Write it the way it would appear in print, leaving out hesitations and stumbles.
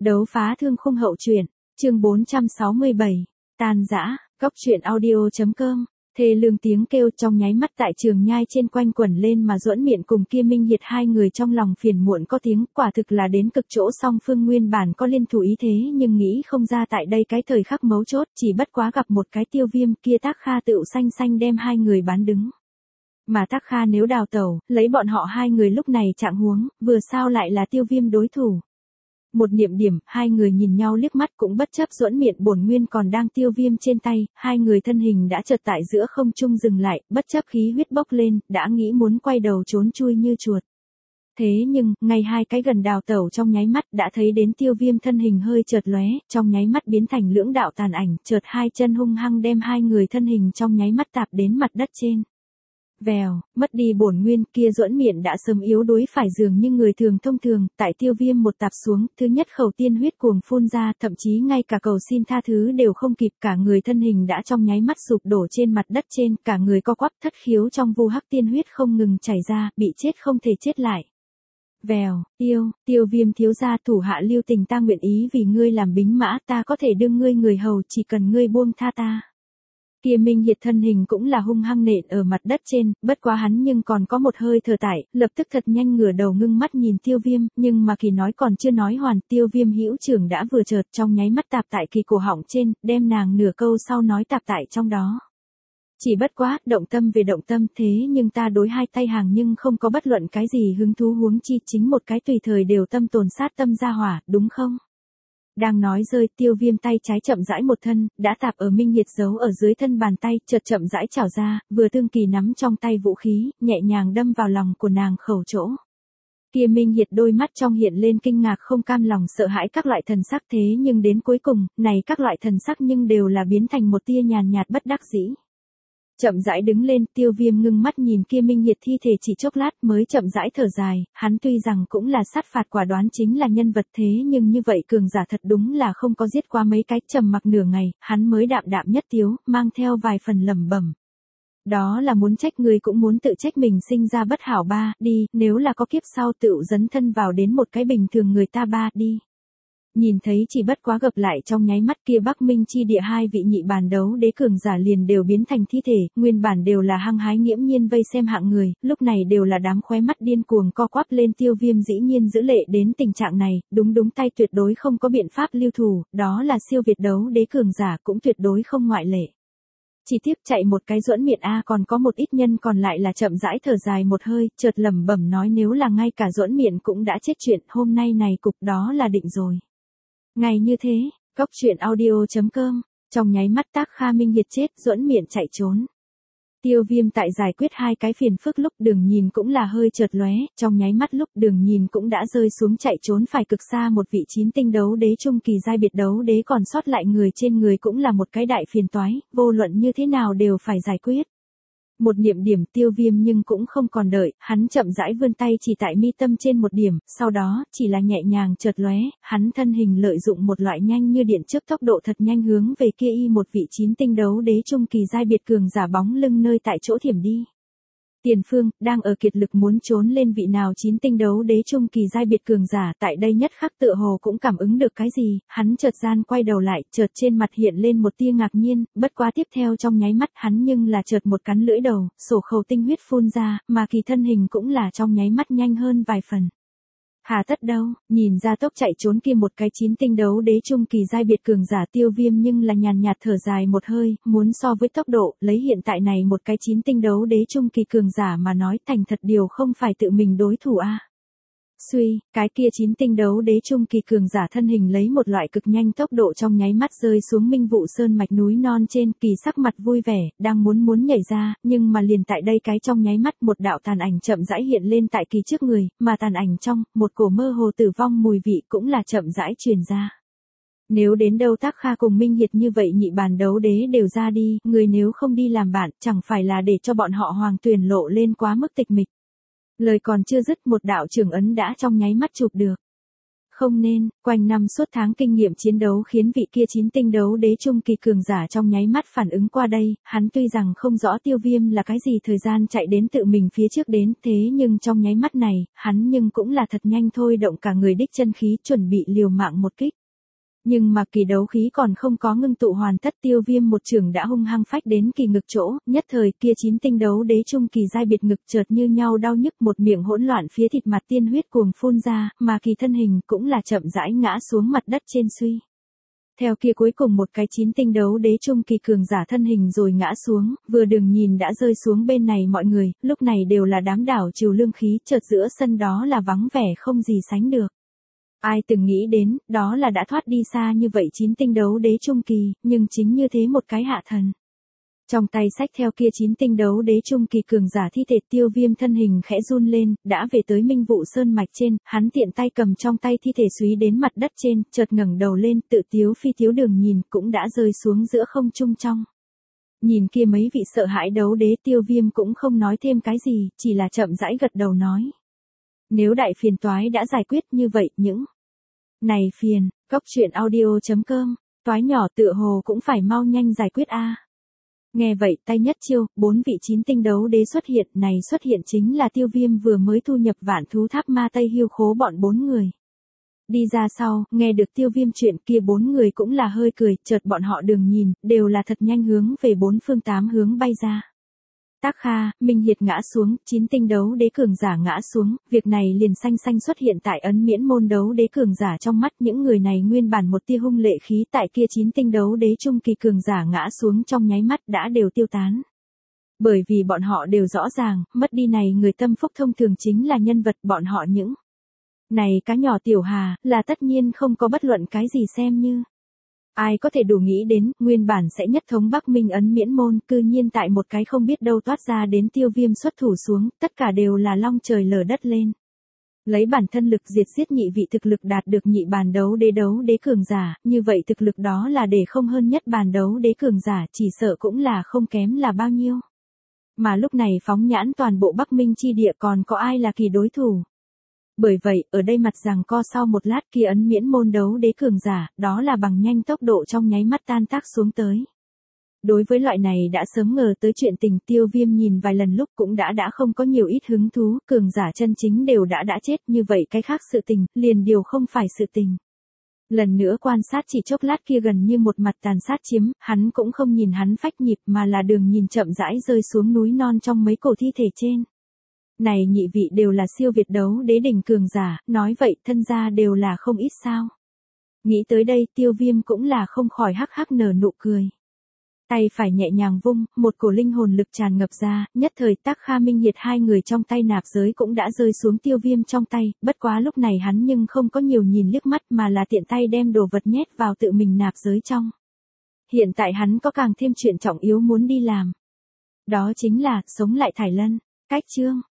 Đấu phá thương khung hậu truyện, chương 467, tan rã, góc truyện audio.com. Thê lương tiếng kêu trong nháy mắt tại Trường Nhai trên quanh quẩn lên mà Duẫn Miện cùng Kia Minh Hiệt hai người trong lòng phiền muộn có tiếng, quả thực là đến cực chỗ. Song phương nguyên bản có liên thủ ý thế nhưng nghĩ không ra tại đây cái thời khắc mấu chốt, chỉ bất quá gặp một cái Tiêu Viêm kia Tác Kha tựu xanh xanh đem hai người bán đứng. Mà Tác Kha nếu đào tẩu, lấy bọn họ hai người lúc này trạng huống, vừa sao lại là Tiêu Viêm đối thủ. Một niệm điểm, hai người nhìn nhau liếc mắt cũng bất chấp Duẫn Miện bổn nguyên còn đang Tiêu Viêm trên tay, hai người thân hình đã chợt tại giữa không trung dừng lại, bất chấp khí huyết bốc lên, đã nghĩ muốn quay đầu trốn chui như chuột. Thế nhưng, ngay hai cái gần đào tẩu trong nháy mắt đã thấy đến Tiêu Viêm thân hình hơi chợt lóe, trong nháy mắt biến thành lưỡng đạo tàn ảnh, chợt hai chân hung hăng đem hai người thân hình trong nháy mắt tạp đến mặt đất trên. Vèo, mất đi bổn nguyên, kia Duẫn Miện đã sớm yếu đuối phải dường như người thường thông thường, tại Tiêu Viêm một tạp xuống, thứ nhất khẩu tiên huyết cuồng phun ra, thậm chí ngay cả cầu xin tha thứ đều không kịp, cả người thân hình đã trong nháy mắt sụp đổ trên mặt đất trên, cả người co quắp thất khiếu trong vu hắc tiên huyết không ngừng chảy ra, bị chết không thể chết lại. Vèo, Tiêu Viêm thiếu gia, thủ hạ lưu tình ta nguyện ý vì ngươi làm bính mã, ta có thể đương ngươi người hầu, chỉ cần ngươi buông tha ta. Kia Minh Hiệt thân hình cũng là hung hăng nện ở mặt đất trên, bất quá hắn nhưng còn có một hơi thở tải, lập tức thật nhanh ngửa đầu ngưng mắt nhìn Tiêu Viêm, nhưng mà Kỳ nói còn chưa nói hoàn, Tiêu Viêm hữu trưởng đã vừa chợt trong nháy mắt tạp tại Kỳ cổ họng trên, đem nàng nửa câu sau nói tạp tại trong đó. Chỉ bất quá, động tâm về động tâm, thế nhưng ta đối hai tay hàng nhưng không có bất luận cái gì hứng thú, huống chi chính một cái tùy thời đều tâm tồn sát tâm ra hỏa, đúng không? Đang nói rơi, Tiêu Viêm tay trái chậm rãi một thân, đã tạp ở Minh Hiệt giấu ở dưới thân bàn tay, chợt chậm rãi chảo ra, vừa tương kỳ nắm trong tay vũ khí, nhẹ nhàng đâm vào lòng của nàng khẩu chỗ. Kia Minh Hiệt đôi mắt trong hiện lên kinh ngạc không cam lòng sợ hãi các loại thần sắc, thế nhưng đến cuối cùng, này các loại thần sắc nhưng đều là biến thành một tia nhàn nhạt bất đắc dĩ. Chậm rãi đứng lên, Tiêu Viêm ngưng mắt nhìn kia Minh Hiệt thi thể chỉ chốc lát mới chậm rãi thở dài, hắn tuy rằng cũng là sát phạt quả đoán chính là nhân vật, thế nhưng như vậy cường giả thật đúng là không có giết qua mấy cái. Trầm mặc nửa ngày, hắn mới đạm đạm nhất tiếu, mang theo vài phần lẩm bẩm. Đó là muốn trách người cũng muốn tự trách mình sinh ra bất hảo ba, đi, nếu là có kiếp sau tựu dấn thân vào đến một cái bình thường người ta ba, đi. Nhìn thấy chỉ bất quá gặp lại trong nháy mắt kia Bắc Minh chi địa hai vị nhị bàn đấu đế cường giả liền đều biến thành thi thể, nguyên bản đều là hăng hái nghiễm nhiên vây xem hạng người, lúc này đều là đám khóe mắt điên cuồng co quắp lên. Tiêu Viêm dĩ nhiên giữ lệ đến tình trạng này, đúng tay tuyệt đối không có biện pháp lưu thủ, đó là siêu việt đấu đế cường giả cũng tuyệt đối không ngoại lệ. Chỉ tiếc chạy một cái Duẫn Miện a, còn có một ít nhân còn lại là chậm rãi thở dài một hơi, chợt lẩm bẩm nói nếu là ngay cả Duẫn Miện cũng đã chết, chuyện hôm nay này cục đó là định rồi. Ngày như thế, góc truyện audio.com, trong nháy mắt Tác Kha Minh Hiệt chết, Duẫn Miện chạy trốn. Tiêu Viêm tại giải quyết hai cái phiền phức lúc Đường Nhìn cũng là hơi chợt lóe, trong nháy mắt lúc Đường Nhìn cũng đã rơi xuống chạy trốn phải cực xa một vị 9 tinh đấu đế trung kỳ giai biệt đấu đế còn sót lại người trên người cũng là một cái đại phiền toái, vô luận như thế nào đều phải giải quyết. Một niệm điểm, Tiêu Viêm nhưng cũng không còn đợi, hắn chậm rãi vươn tay chỉ tại mi tâm trên một điểm, sau đó, chỉ là nhẹ nhàng chợt lóe, hắn thân hình lợi dụng một loại nhanh như điện chớp tốc độ thật nhanh hướng về kia một vị 9 tinh đấu đế trung kỳ giai biệt cường giả bóng lưng nơi tại chỗ thiểm đi. Tiền phương, đang ở kiệt lực muốn trốn lên vị nào 9 tinh đấu đế trung kỳ giai biệt cường giả tại đây nhất khắc tựa hồ cũng cảm ứng được cái gì, hắn chợt gian quay đầu lại, chợt trên mặt hiện lên một tia ngạc nhiên, bất quá tiếp theo trong nháy mắt hắn nhưng là chợt một cắn lưỡi đầu, sổ khẩu tinh huyết phun ra, mà Kỳ thân hình cũng là trong nháy mắt nhanh hơn vài phần. Hà tất đâu, nhìn ra tốc chạy trốn kia một cái 9 tinh đấu đế trung kỳ giai biệt cường giả, Tiêu Viêm nhưng là nhàn nhạt thở dài một hơi, muốn so với tốc độ, lấy hiện tại này một cái 9 tinh đấu đế trung kỳ cường giả mà nói, thành thật điều không phải tự mình đối thủ a. Suy, cái kia 9 tinh đấu đế trung kỳ cường giả thân hình lấy một loại cực nhanh tốc độ trong nháy mắt rơi xuống Minh Vụ Sơn mạch núi non trên, Kỳ sắc mặt vui vẻ, đang muốn nhảy ra, nhưng mà liền tại đây cái trong nháy mắt một đạo tàn ảnh chậm rãi hiện lên tại Kỳ trước người, mà tàn ảnh trong, một cổ mơ hồ tử vong mùi vị cũng là chậm rãi truyền ra. Nếu đến đâu Tác Kha cùng Minh Hiệt như vậy nhị bàn đấu đế đều ra đi, người nếu không đi làm bạn, chẳng phải là để cho bọn họ Hoàng Tuyền lộ lên quá mức tịch mịch. Lời còn chưa dứt, một đạo trưởng ấn đã trong nháy mắt chụp được. Không nên, quanh năm suốt tháng kinh nghiệm chiến đấu khiến vị kia 9 tinh đấu đế trung kỳ cường giả trong nháy mắt phản ứng qua đây, hắn tuy rằng không rõ Tiêu Viêm là cái gì thời gian chạy đến tự mình phía trước đến, thế nhưng trong nháy mắt này, hắn nhưng cũng là thật nhanh thôi động cả người đích chân khí chuẩn bị liều mạng một kích. Nhưng mà kỳ đấu khí còn không có ngưng tụ hoàn tất, Tiêu Viêm một trường đã hung hăng phách đến kỳ ngực chỗ, nhất thời kia 9 tinh đấu đế trung kỳ giai biệt ngực chợt như nhau đau nhức, một miệng hỗn loạn phía thịt mặt tiên huyết cuồng phun ra, mà kỳ thân hình cũng là chậm rãi ngã xuống mặt đất trên suy. Theo kia cuối cùng một cái 9 tinh đấu đế trung kỳ cường giả thân hình rồi ngã xuống, vừa đừng nhìn đã rơi xuống bên này mọi người, lúc này đều là đám đảo trừ lương khí, chợt giữa sân đó là vắng vẻ không gì sánh được. Ai từng nghĩ đến, đó là đã thoát đi xa như vậy 9 tinh đấu đế trung kỳ, nhưng chính như thế một cái hạ thần. Trong tay sách theo kia 9 tinh đấu đế trung kỳ cường giả thi thể, Tiêu Viêm thân hình khẽ run lên, đã về tới Minh Vụ Sơn mạch trên, hắn tiện tay cầm trong tay thi thể súy đến mặt đất trên, chợt ngẩng đầu lên, tự tiếu phi tiếu đường nhìn, cũng đã rơi xuống giữa không trung trong. Nhìn kia mấy vị sợ hãi đấu đế, Tiêu Viêm cũng không nói thêm cái gì, chỉ là chậm rãi gật đầu nói. Nếu đại phiền toái đã giải quyết như vậy, những này phiền, Cốc Truyện Audio.com, toái nhỏ tựa hồ cũng phải mau nhanh giải quyết a. Nghe vậy tay nhất chiêu, 4 vị 9 tinh đấu đế xuất hiện, này xuất hiện chính là Tiêu Viêm vừa mới thu nhập Vạn Thú Tháp Ma Tây Hưu Khố bọn 4 người. Đi ra sau, nghe được Tiêu Viêm chuyện kia 4 người cũng là hơi cười, chợt bọn họ đường nhìn, đều là thật nhanh hướng về 4 phương 8 hướng bay ra. Tác Kha, Minh Hiệt ngã xuống, 9 tinh đấu đế cường giả ngã xuống, việc này liền xanh xanh xuất hiện tại ấn miễn môn đấu đế cường giả trong mắt, những người này nguyên bản một tia hung lệ khí tại kia 9 tinh đấu đế trung kỳ cường giả ngã xuống trong nháy mắt đã đều tiêu tán. Bởi vì bọn họ đều rõ ràng, mất đi này người tâm phúc thông thường chính là nhân vật, bọn họ những này cá nhỏ tiểu hà, là tất nhiên không có bất luận cái gì xem như. Ai có thể đủ nghĩ đến, nguyên bản sẽ nhất thống Bắc Minh ấn miễn môn, cư nhiên tại một cái không biết đâu toát ra đến Tiêu Viêm xuất thủ xuống, tất cả đều là long trời lở đất lên. Lấy bản thân lực diệt giết nhị vị thực lực đạt được nhị bàn đấu đế cường giả, như vậy thực lực đó là để không hơn nhất bàn đấu đế cường giả, chỉ sợ cũng là không kém là bao nhiêu. Mà lúc này phóng nhãn toàn bộ Bắc Minh chi địa còn có ai là kỳ đối thủ. Bởi vậy, ở đây mặt rằng co sau một lát kia ấn miễn môn đấu đế cường giả, đó là bằng nhanh tốc độ trong nháy mắt tan tác xuống tới. Đối với loại này đã sớm ngờ tới chuyện tình, Tiêu Viêm nhìn vài lần lúc cũng đã không có nhiều ít hứng thú, cường giả chân chính đều đã chết, như vậy cái khác sự tình, liền điều không phải sự tình. Lần nữa quan sát chỉ chốc lát kia gần như một mặt tàn sát chiếm, hắn cũng không nhìn hắn phách nhịp mà là đường nhìn chậm rãi rơi xuống núi non trong mấy cổ thi thể trên. Này nhị vị đều là siêu việt đấu đế đỉnh cường giả, nói vậy thân gia đều là không ít sao. Nghĩ tới đây Tiêu Viêm cũng là không khỏi hắc hắc nở nụ cười. Tay phải nhẹ nhàng vung, một cổ linh hồn lực tràn ngập ra, nhất thời Tác Kha Minh Hiệt hai người trong tay nạp giới cũng đã rơi xuống Tiêu Viêm trong tay, bất quá lúc này hắn nhưng không có nhiều nhìn liếc mắt mà là tiện tay đem đồ vật nhét vào tự mình nạp giới trong. Hiện tại hắn có càng thêm chuyện trọng yếu muốn đi làm. Đó chính là, sống lại Thải Lân. Cách chương